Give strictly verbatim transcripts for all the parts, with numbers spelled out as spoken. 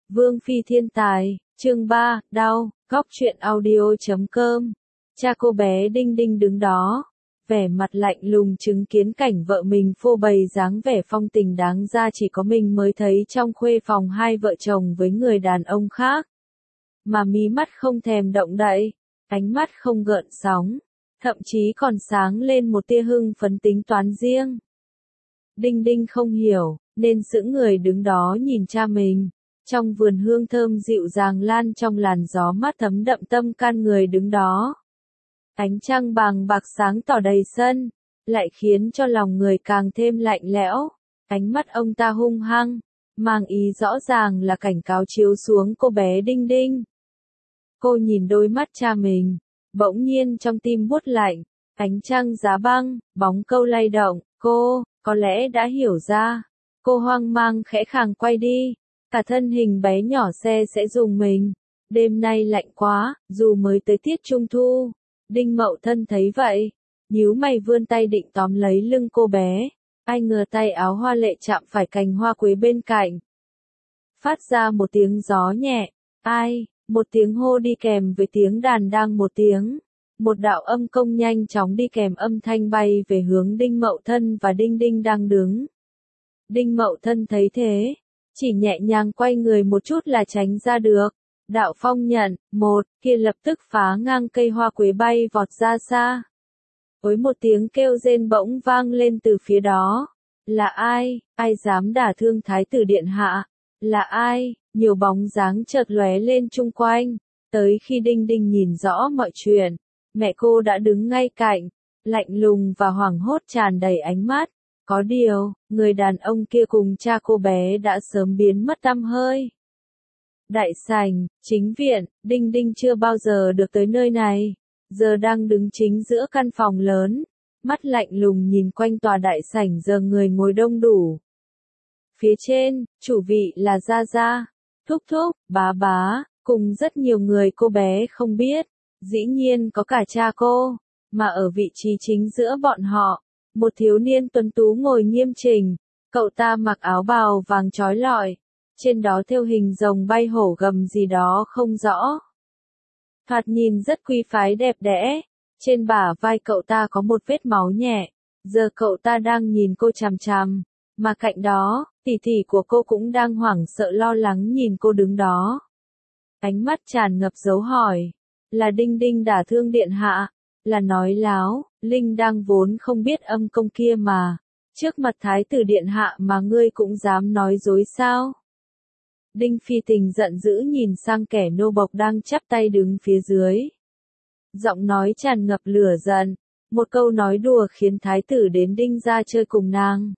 Vương Phi thiên tài, chương ba, đau, góc truyện audio chấm com. Cha cô bé Đinh Đinh đứng đó, vẻ mặt lạnh lùng chứng kiến cảnh vợ mình phô bày dáng vẻ phong tình đáng ra chỉ có mình mới thấy trong khuê phòng hai vợ chồng với người đàn ông khác. Mà mí mắt không thèm động đậy, ánh mắt không gợn sóng, thậm chí còn sáng lên một tia hưng phấn tính toán riêng. Đinh Đinh không hiểu, nên sững người đứng đó nhìn cha mình. Trong vườn hương thơm dịu dàng lan trong làn gió mát thấm đậm tâm can người đứng đó. Ánh trăng bàng bạc sáng tỏ đầy sân, lại khiến cho lòng người càng thêm lạnh lẽo. Ánh mắt ông ta hung hăng, mang ý rõ ràng là cảnh cáo chiếu xuống cô bé Đinh Đinh. Cô nhìn đôi mắt cha mình, bỗng nhiên trong tim buốt lạnh, ánh trăng giá băng, bóng câu lay động, cô, có lẽ đã hiểu ra. Cô hoang mang khẽ khàng quay đi. Cả thân hình bé nhỏ xe sẽ dùng mình. Đêm nay lạnh quá, dù mới tới tiết trung thu. Đinh Mậu Thân thấy vậy, nhíu mày vươn tay định tóm lấy lưng cô bé. Ai ngờ tay áo hoa lệ chạm phải cành hoa quế bên cạnh. Phát ra một tiếng gió nhẹ. Ai, một tiếng hô đi kèm với tiếng đàn đang một tiếng. Một đạo âm công nhanh chóng đi kèm âm thanh bay về hướng Đinh Mậu Thân và Đinh Đinh đang đứng. Đinh Mậu Thân thấy thế, chỉ nhẹ nhàng quay người một chút là tránh ra được. Đạo phong nhận, một, kia lập tức phá ngang cây hoa quế bay vọt ra xa. Với một tiếng kêu rên bỗng vang lên từ phía đó. Là ai, ai dám đả thương Thái tử Điện Hạ? Là ai? Nhiều bóng dáng chợt lóe lên chung quanh. Tới khi Đinh Đinh nhìn rõ mọi chuyện, mẹ cô đã đứng ngay cạnh, lạnh lùng và hoảng hốt tràn đầy ánh mắt. Có điều, người đàn ông kia cùng cha cô bé đã sớm biến mất tăm hơi. Đại sảnh, chính viện, Đinh Đinh chưa bao giờ được tới nơi này, giờ đang đứng chính giữa căn phòng lớn, mắt lạnh lùng nhìn quanh tòa đại sảnh giờ người ngồi đông đủ. Phía trên, chủ vị là Gia Gia, Thúc Thúc, Bá Bá, cùng rất nhiều người cô bé không biết, dĩ nhiên có cả cha cô, mà ở vị trí chính giữa bọn họ. Một thiếu niên tuấn tú ngồi nghiêm chỉnh, cậu ta mặc áo bào vàng chói lọi, trên đó thêu hình rồng bay hổ gầm gì đó không rõ. Thoạt nhìn rất quý phái đẹp đẽ, trên bả vai cậu ta có một vết máu nhẹ, giờ cậu ta đang nhìn cô chằm chằm, mà cạnh đó, tỷ tỷ của cô cũng đang hoảng sợ lo lắng nhìn cô đứng đó. Ánh mắt tràn ngập dấu hỏi, là Đinh Đinh đả thương Điện Hạ? Là nói láo, Linh đang vốn không biết âm công kia mà. Trước mặt Thái tử Điện Hạ mà ngươi cũng dám nói dối sao? Đinh Phi Tình giận dữ nhìn sang kẻ nô bộc đang chắp tay đứng phía dưới. Giọng nói tràn ngập lửa giận, một câu nói đùa khiến Thái tử đến Đinh ra chơi cùng nàng.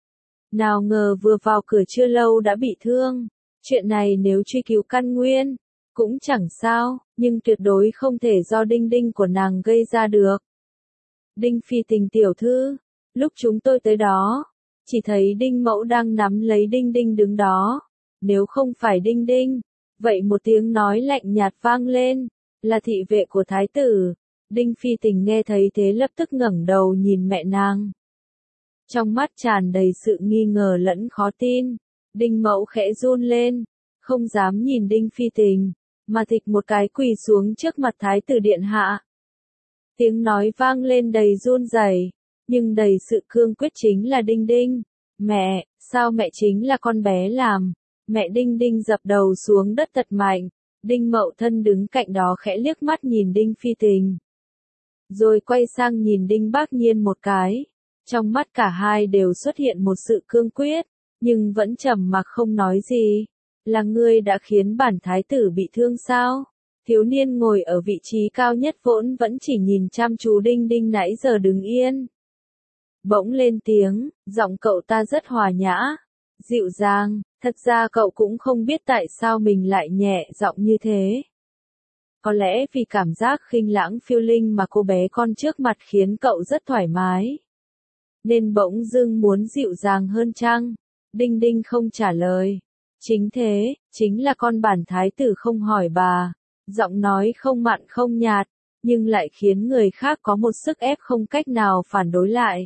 Nào ngờ vừa vào cửa chưa lâu đã bị thương. Chuyện này nếu truy cứu căn nguyên, cũng chẳng sao, nhưng tuyệt đối không thể do Đinh Đinh của nàng gây ra được. Đinh Phi Tình tiểu thư, lúc chúng tôi tới đó, chỉ thấy Đinh Mẫu đang nắm lấy Đinh Đinh đứng đó. Nếu không phải Đinh Đinh, vậy một tiếng nói lạnh nhạt vang lên, là thị vệ của Thái tử. Đinh Phi Tình nghe thấy thế lập tức ngẩng đầu nhìn mẹ nàng. Trong mắt tràn đầy sự nghi ngờ lẫn khó tin, Đinh Mẫu khẽ run lên, không dám nhìn Đinh Phi Tình, mà thịch một cái quỳ xuống trước mặt Thái tử Điện Hạ. Tiếng nói vang lên đầy run rẩy, nhưng đầy sự cương quyết chính là Đinh Đinh. Mẹ, sao mẹ chính là con bé làm? Mẹ Đinh Đinh dập đầu xuống đất thật mạnh. Đinh Mậu Thân đứng cạnh đó khẽ liếc mắt nhìn Đinh Phi Tình, rồi quay sang nhìn Đinh Bác Nhiên một cái. Trong mắt cả hai đều xuất hiện một sự cương quyết, nhưng vẫn trầm mặc không nói gì. Là ngươi đã khiến bản thái tử bị thương sao? Thiếu niên ngồi ở vị trí cao nhất vốn vẫn chỉ nhìn chăm chú Đinh Đinh nãy giờ đứng yên. Bỗng lên tiếng, giọng cậu ta rất hòa nhã, dịu dàng, thật ra cậu cũng không biết tại sao mình lại nhẹ giọng như thế. Có lẽ vì cảm giác khinh lãng phiêu linh mà cô bé con trước mặt khiến cậu rất thoải mái. Nên bỗng dưng muốn dịu dàng hơn chăng? Đinh Đinh không trả lời. Chính thế, chính là con bản thái tử không hỏi bà. Giọng nói không mặn không nhạt, nhưng lại khiến người khác có một sức ép không cách nào phản đối lại.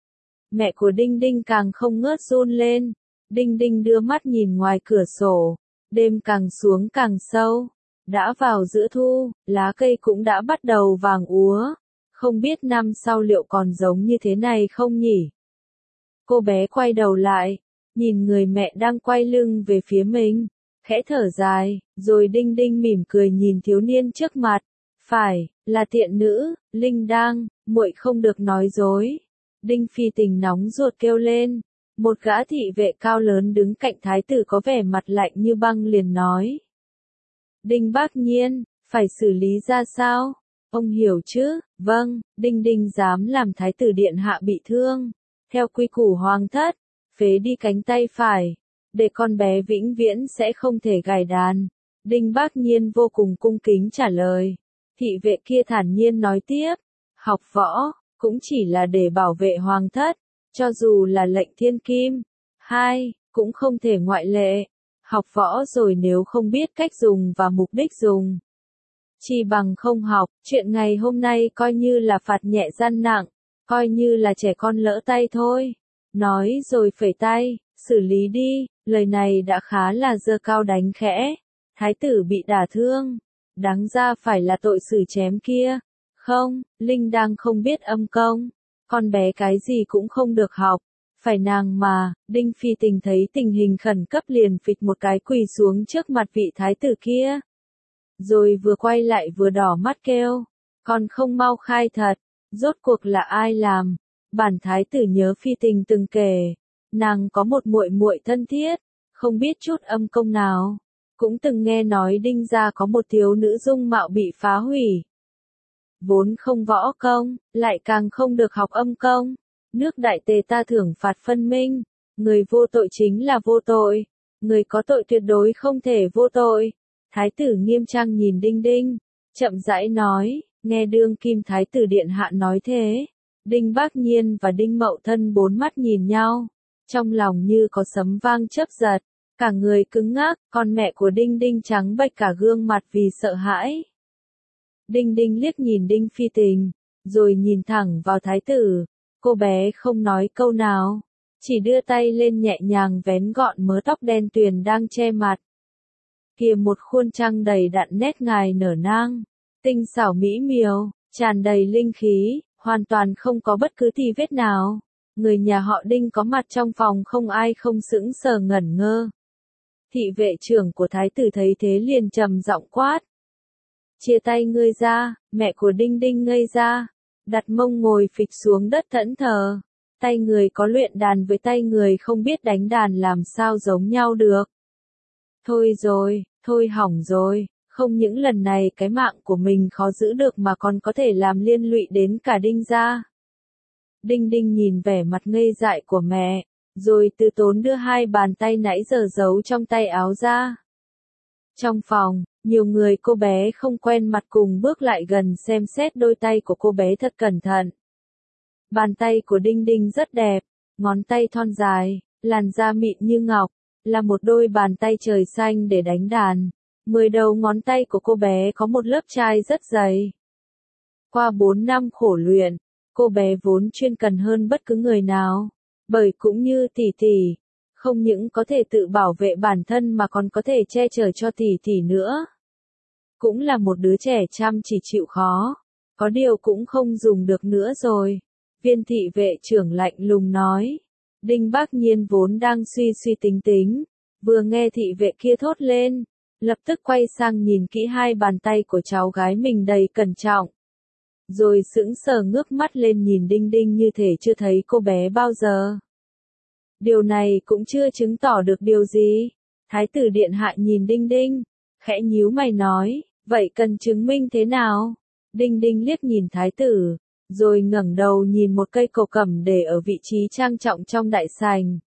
Mẹ của Đinh Đinh càng không ngớt run lên. Đinh Đinh đưa mắt nhìn ngoài cửa sổ, Đêm càng xuống càng sâu. Đã vào giữa thu, lá cây cũng đã bắt đầu vàng úa. Không biết năm sau liệu còn giống như thế này không nhỉ? Cô bé quay đầu lại, nhìn người mẹ đang quay lưng về phía mình, khẽ thở dài, rồi đinh đinh mỉm cười nhìn thiếu niên trước mặt. Phải, là tiện nữ, Linh đang, muội không được nói dối. Đinh Phi Tình nóng ruột kêu lên. Một gã thị vệ cao lớn đứng cạnh thái tử có vẻ mặt lạnh như băng liền nói. Đinh Bác Nhiên, phải xử lý ra sao? Ông hiểu chứ? Vâng, Đinh Đinh dám làm thái tử điện hạ bị thương. Theo quy củ hoàng thất, phế đi cánh tay phải, để con bé vĩnh viễn sẽ không thể gảy đàn. Đinh Bác Nhiên vô cùng cung kính trả lời. Thị vệ kia thản nhiên nói tiếp, học võ, cũng chỉ là để bảo vệ hoàng thất, cho dù là lệnh thiên kim. Hai, cũng không thể ngoại lệ. Học võ rồi nếu không biết cách dùng và mục đích dùng, chỉ bằng không học, chuyện ngày hôm nay coi như là phạt nhẹ gian nặng, coi như là trẻ con lỡ tay thôi. Nói rồi phẩy tay, xử lý đi, lời này đã khá là giơ cao đánh khẽ. Thái tử bị đả thương, đáng ra phải là tội xử chém kia. Không, Linh đang không biết âm công, con bé cái gì cũng không được học. Phải nàng mà, Đinh Phi Tình thấy tình hình khẩn cấp liền phịch một cái quỳ xuống trước mặt vị thái tử kia. Rồi vừa quay lại vừa đỏ mắt kêu, còn không mau khai thật, rốt cuộc là ai làm? Bản thái tử nhớ Phi Tình từng kể, nàng có một muội muội thân thiết, không biết chút âm công nào, cũng từng nghe nói Đinh gia có một thiếu nữ dung mạo bị phá hủy. Vốn không võ công, lại càng không được học âm công. Nước Đại Tề ta thưởng phạt phân minh, người vô tội chính là vô tội, người có tội tuyệt đối không thể vô tội. Thái tử nghiêm trang nhìn Đinh Đinh, chậm rãi nói, nghe đương kim thái tử điện hạ nói thế. Đinh Bác Nhiên và Đinh Mậu Thân bốn mắt nhìn nhau, trong lòng như có sấm vang chớp giật, cả người cứng ngắc, con mẹ của Đinh Đinh trắng bệch cả gương mặt vì sợ hãi. Đinh Đinh liếc nhìn Đinh Phi Tình, rồi nhìn thẳng vào thái tử. Cô bé không nói câu nào, chỉ đưa tay lên nhẹ nhàng vén gọn mớ tóc đen tuyền đang che mặt. Kìa một khuôn trăng đầy đặn nét ngài nở nang, tinh xảo mỹ miều, tràn đầy linh khí, hoàn toàn không có bất cứ tì vết nào. Người nhà họ Đinh có mặt trong phòng không ai không sững sờ ngẩn ngơ. Thị vệ trưởng của thái tử thấy thế liền trầm giọng quát. Chia tay ngươi ra, mẹ của Đinh Đinh ngây ra. Đặt mông ngồi phịch xuống đất thẫn thờ. Tay người có luyện đàn với tay người không biết đánh đàn làm sao giống nhau được. Thôi rồi, thôi hỏng rồi, không những lần này cái mạng của mình khó giữ được mà còn có thể làm liên lụy đến cả Đinh gia. Đinh Đinh nhìn vẻ mặt ngây dại của mẹ, rồi từ tốn đưa hai bàn tay nãy giờ giấu trong tay áo ra. Trong phòng, nhiều người cô bé không quen mặt cùng bước lại gần xem xét đôi tay của cô bé thật cẩn thận. Bàn tay của Đinh Đinh rất đẹp, ngón tay thon dài, làn da mịn như ngọc, là một đôi bàn tay trời xanh để đánh đàn. Mười đầu ngón tay của cô bé có một lớp chai rất dày. Qua bốn năm khổ luyện, cô bé vốn chuyên cần hơn bất cứ người nào, bởi cũng như tỷ tỷ, không những có thể tự bảo vệ bản thân mà còn có thể che chở cho tỷ tỷ nữa. Cũng là một đứa trẻ chăm chỉ chịu khó, có điều cũng không dùng được nữa rồi. Viên thị vệ trưởng lạnh lùng nói. Đinh Bác Nhiên vốn đang suy suy tính tính, vừa nghe thị vệ kia thốt lên, lập tức quay sang nhìn kỹ hai bàn tay của cháu gái mình đầy cẩn trọng. Rồi sững sờ ngước mắt lên nhìn Đinh Đinh như thể chưa thấy cô bé bao giờ. Điều này cũng chưa chứng tỏ được điều gì. Thái tử điện hạ nhìn Đinh Đinh, khẽ nhíu mày nói, vậy cần chứng minh thế nào? Đinh Đinh liếc nhìn thái tử, rồi ngẩng đầu nhìn một cây cổ cầm để ở vị trí trang trọng trong đại sảnh.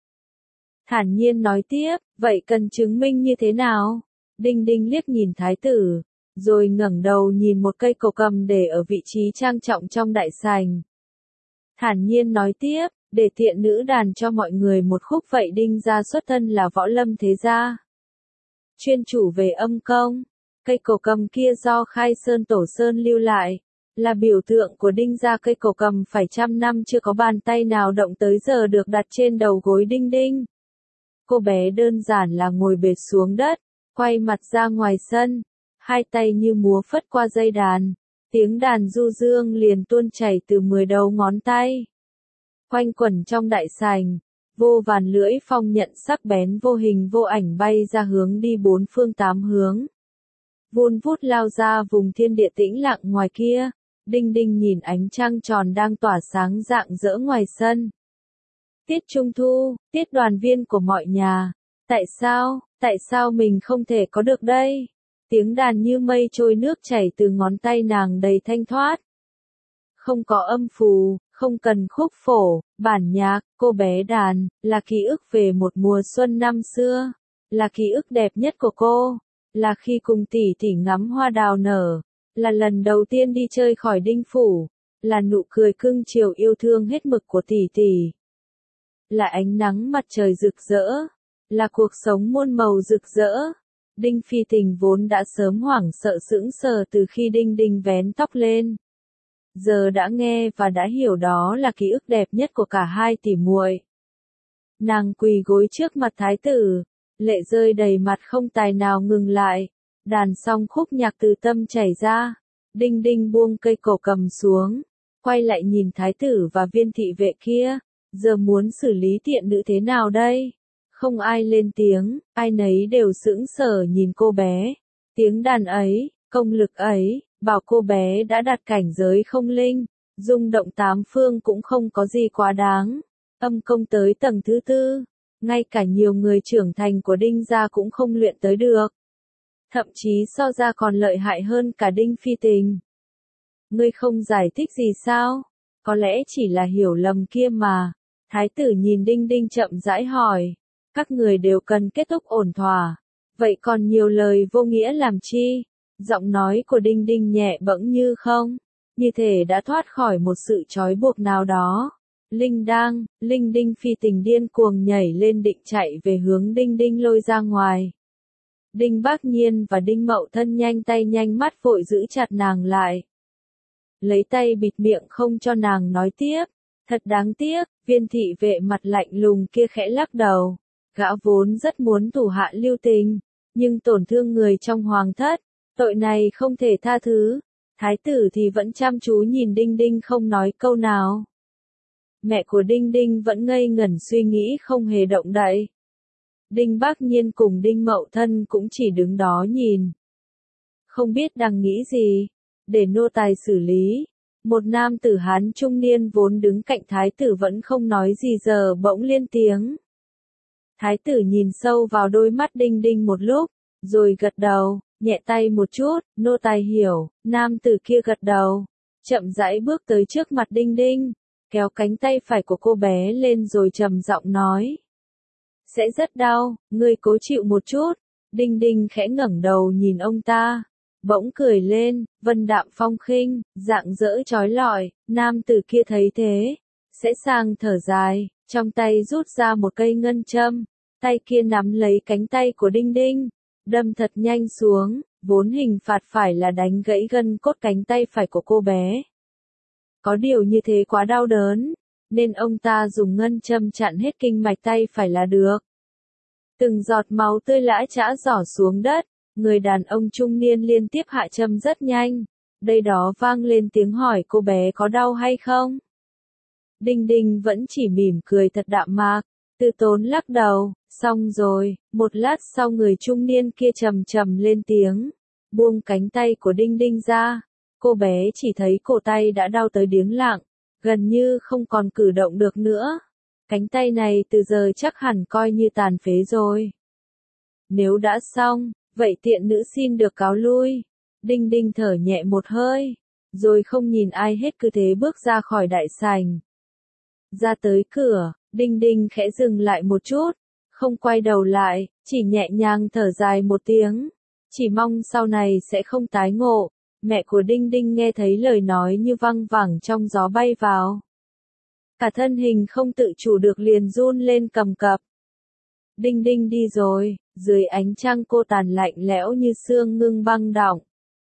Thản nhiên nói tiếp, vậy cần chứng minh như thế nào? Đinh Đinh liếc nhìn thái tử, rồi ngẩng đầu nhìn một cây cổ cầm để ở vị trí trang trọng trong đại sảnh. Thản nhiên nói tiếp, để tiện nữ đàn cho mọi người một khúc vậy. Đinh gia xuất thân là võ lâm thế gia, chuyên chủ về âm công. Cây cổ cầm kia do Khai Sơn Tổ Sơn lưu lại, là biểu tượng của Đinh gia. Cây cổ cầm phải trăm năm chưa có bàn tay nào động tới giờ được đặt trên đầu gối Đinh Đinh. Cô bé đơn giản là ngồi bệt xuống đất, quay mặt ra ngoài sân, hai tay như múa phất qua dây đàn, tiếng đàn du dương liền tuôn chảy từ mười đầu ngón tay. Quanh quẩn trong đại sảnh, vô vàn lưỡi phong nhận sắc bén vô hình vô ảnh bay ra hướng đi bốn phương tám hướng. Vun vút lao ra vùng thiên địa tĩnh lặng ngoài kia, Đinh Đinh nhìn ánh trăng tròn đang tỏa sáng rạng rỡ ngoài sân. Tiết Trung Thu, tiết đoàn viên của mọi nhà. Tại sao, tại sao mình không thể có được đây? Tiếng đàn như mây trôi nước chảy từ ngón tay nàng đầy thanh thoát. Không có âm phù, không cần khúc phổ, bản nhạc, cô bé đàn, là ký ức về một mùa xuân năm xưa, là ký ức đẹp nhất của cô, là khi cùng tỷ tỷ ngắm hoa đào nở, là lần đầu tiên đi chơi khỏi Đinh Phủ, là nụ cười cưng chiều yêu thương hết mực của tỷ tỷ, là ánh nắng mặt trời rực rỡ, là cuộc sống muôn màu rực rỡ. Đinh Phi Tình vốn đã sớm hoảng sợ sững sờ từ khi Đinh Đinh vén tóc lên. Giờ đã nghe và đã hiểu đó là ký ức đẹp nhất của cả hai tỷ muội. Nàng quỳ gối trước mặt thái tử, lệ rơi đầy mặt không tài nào ngừng lại. Đàn xong khúc nhạc từ tâm chảy ra, Đinh Đinh buông cây cổ cầm xuống, quay lại nhìn thái tử và viên thị vệ kia, giờ muốn xử lý tiện nữ thế nào đây? Không ai lên tiếng, ai nấy đều sững sờ nhìn cô bé. Tiếng đàn ấy, công lực ấy, bảo cô bé đã đạt cảnh giới không linh, rung động tám phương cũng không có gì quá đáng. Âm công tới tầng thứ tư, ngay cả nhiều người trưởng thành của Đinh gia cũng không luyện tới được. Thậm chí so ra còn lợi hại hơn cả Đinh Phi Tình. Ngươi không giải thích gì sao? Có lẽ chỉ là hiểu lầm kia mà. Thái tử nhìn Đinh Đinh chậm rãi hỏi. Các người đều cần kết thúc ổn thỏa. Vậy còn nhiều lời vô nghĩa làm chi? Giọng nói của Đinh Đinh nhẹ bẫng như không, như thể đã thoát khỏi một sự trói buộc nào đó. Linh đang, Linh Đinh Phi Tình điên cuồng nhảy lên định chạy về hướng Đinh Đinh lôi ra ngoài. Đinh Bác Nhiên và Đinh Mậu Thân nhanh tay nhanh mắt vội giữ chặt nàng lại. Lấy tay bịt miệng không cho nàng nói tiếp. Thật đáng tiếc, viên thị vệ mặt lạnh lùng kia khẽ lắc đầu. Gã vốn rất muốn thủ hạ lưu tình, nhưng tổn thương người trong hoàng thất, tội này không thể tha thứ. Thái tử thì vẫn chăm chú nhìn Đinh Đinh không nói câu nào. Mẹ của Đinh Đinh vẫn ngây ngẩn suy nghĩ không hề động đậy. Đinh Bác Nhiên cùng Đinh Mậu Thân cũng chỉ đứng đó nhìn. Không biết đang nghĩ gì, để nô tài xử lý. Một nam tử Hán trung niên vốn đứng cạnh thái tử vẫn không nói gì giờ bỗng lên tiếng. Thái tử nhìn sâu vào đôi mắt Đinh Đinh một lúc, rồi gật đầu, nhẹ tay một chút, nô tài hiểu. Nam tử kia gật đầu, chậm rãi bước tới trước mặt Đinh Đinh, kéo cánh tay phải của cô bé lên rồi trầm giọng nói. Sẽ rất đau, ngươi cố chịu một chút. Đinh Đinh khẽ ngẩng đầu nhìn ông ta, bỗng cười lên, vân đạm phong khinh, rạng rỡ chói lọi. Nam tử kia thấy thế, sẽ sang thở dài, trong tay rút ra một cây ngân châm, tay kia nắm lấy cánh tay của Đinh Đinh, đâm thật nhanh xuống, vốn hình phạt phải là đánh gãy gân cốt cánh tay phải của cô bé. Có điều như thế quá đau đớn, nên ông ta dùng ngân châm chặn hết kinh mạch tay phải là được. Từng giọt máu tươi lã chã rỏ xuống đất, người đàn ông trung niên liên tiếp hạ châm rất nhanh. Đây đó vang lên tiếng hỏi cô bé có đau hay không? Đinh Đinh vẫn chỉ mỉm cười thật đạm mạc, từ tốn lắc đầu, xong rồi. Một lát sau người trung niên kia trầm trầm lên tiếng, buông cánh tay của Đinh Đinh ra. Cô bé chỉ thấy cổ tay đã đau tới điếng lặng, gần như không còn cử động được nữa. Cánh tay này từ giờ chắc hẳn coi như tàn phế rồi. Nếu đã xong, vậy tiện nữ xin được cáo lui. Đinh Đinh thở nhẹ một hơi, rồi không nhìn ai hết cứ thế bước ra khỏi đại sảnh. Ra tới cửa, Đinh Đinh khẽ dừng lại một chút, không quay đầu lại, chỉ nhẹ nhàng thở dài một tiếng. Chỉ mong sau này sẽ không tái ngộ. Mẹ của Đinh Đinh nghe thấy lời nói như văng vẳng trong gió bay vào. Cả thân hình không tự chủ được liền run lên cầm cập. Đinh Đinh đi rồi, dưới ánh trăng cô tàn lạnh lẽo như xương ngưng băng đọng.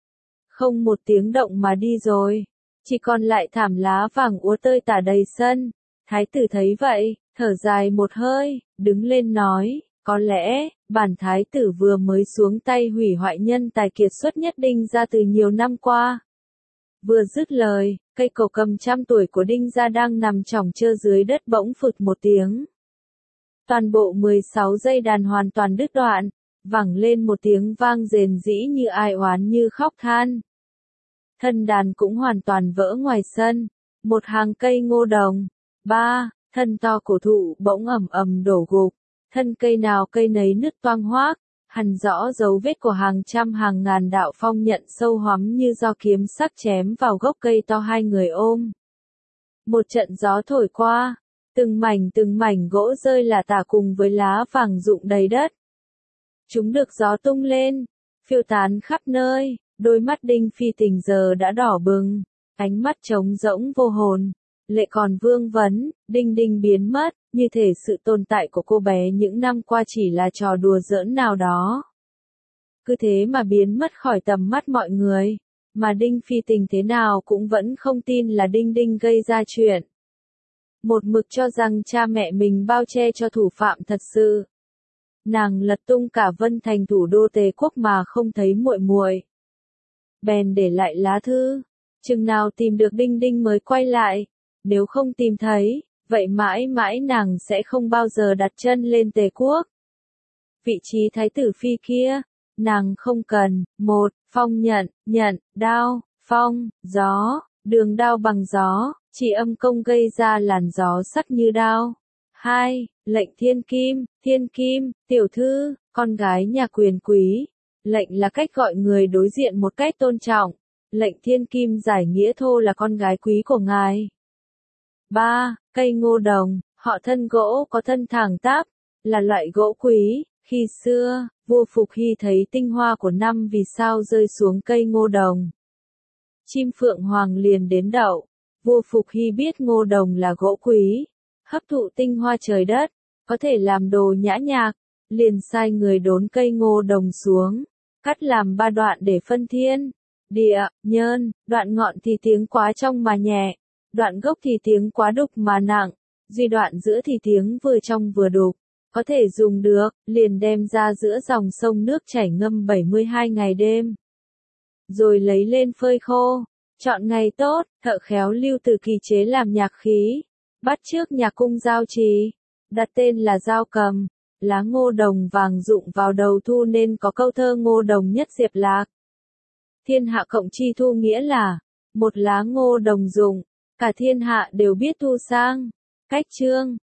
Không một tiếng động mà đi rồi, chỉ còn lại thảm lá vàng úa tơi tả đầy sân. Thái tử thấy vậy, thở dài một hơi, đứng lên nói, Có lẽ, bản thái tử vừa mới xuống tay hủy hoại nhân tài kiệt xuất nhất Đinh gia từ nhiều năm qua. Vừa dứt lời, cây cổ cầm trăm tuổi của Đinh gia đang nằm chỏng trơ dưới đất bỗng phụt một tiếng. Toàn bộ mười sáu dây đàn hoàn toàn đứt đoạn, vẳng lên một tiếng vang rền rĩ như ai oán như khóc than. Thân đàn cũng hoàn toàn vỡ ngoài sân, một hàng cây ngô đồng, ba, thân to cổ thụ bỗng ầm ầm đổ gục, thân cây nào cây nấy nứt toang hoác, hằn rõ dấu vết của hàng trăm hàng ngàn đạo phong nhận sâu hoắm như do kiếm sắc chém vào gốc cây to hai người ôm. Một trận gió thổi qua, từng mảnh từng mảnh gỗ rơi lả tả cùng với lá vàng rụng đầy đất. Chúng được gió tung lên, phiêu tán khắp nơi, đôi mắt Đinh Phi Tình giờ đã đỏ bừng, ánh mắt trống rỗng vô hồn, lệ còn vương vấn, Đinh Đinh biến mất, như thể sự tồn tại của cô bé những năm qua chỉ là trò đùa giỡn nào đó. Cứ thế mà biến mất khỏi tầm mắt mọi người, mà Đinh Phi Tình thế nào cũng vẫn không tin là Đinh Đinh gây ra chuyện. Một mực cho rằng cha mẹ mình bao che cho thủ phạm thật sự. Nàng lật tung cả Vân Thành thủ đô Tề quốc mà không thấy muội muội. Bèn để lại lá thư, chừng nào tìm được Đinh Đinh mới quay lại, nếu không tìm thấy, vậy mãi mãi nàng sẽ không bao giờ đặt chân lên Tề quốc. Vị trí thái tử phi kia, nàng không cần. Một, phong nhận, nhận, đao, phong, gió, đường đao bằng gió, chỉ âm công gây ra làn gió sắc như đao. Hai, lệnh thiên kim, thiên kim, tiểu thư, con gái nhà quyền quý. Lệnh là cách gọi người đối diện một cách tôn trọng. Lệnh thiên kim giải nghĩa thô là con gái quý của ngài. Ba, cây ngô đồng, họ thân gỗ có thân thẳng tắp, là loại gỗ quý. Khi xưa, vua Phục Hy thấy tinh hoa của năm vì sao rơi xuống cây ngô đồng. Chim phượng hoàng liền đến đậu. Vua Phục Hy biết ngô đồng là gỗ quý, hấp thụ tinh hoa trời đất, có thể làm đồ nhã nhạc, liền sai người đốn cây ngô đồng xuống, cắt làm ba đoạn để phân thiên, địa, nhơn, đoạn ngọn thì tiếng quá trong mà nhẹ, đoạn gốc thì tiếng quá đục mà nặng, duy đoạn giữa thì tiếng vừa trong vừa đục, có thể dùng được, liền đem ra giữa dòng sông nước chảy ngâm bảy mươi hai ngày đêm. Rồi lấy lên phơi khô, chọn ngày tốt, thợ khéo Lưu Từ Kỳ chế làm nhạc khí, bắt chước nhạc cung giao trì, đặt tên là Giao Cầm. Lá ngô đồng vàng rụng vào đầu thu nên có câu thơ ngô đồng nhất diệp lạc. Thiên hạ cộng chi thu nghĩa là, một lá ngô đồng rụng, cả thiên hạ đều biết thu sang. Cách chương,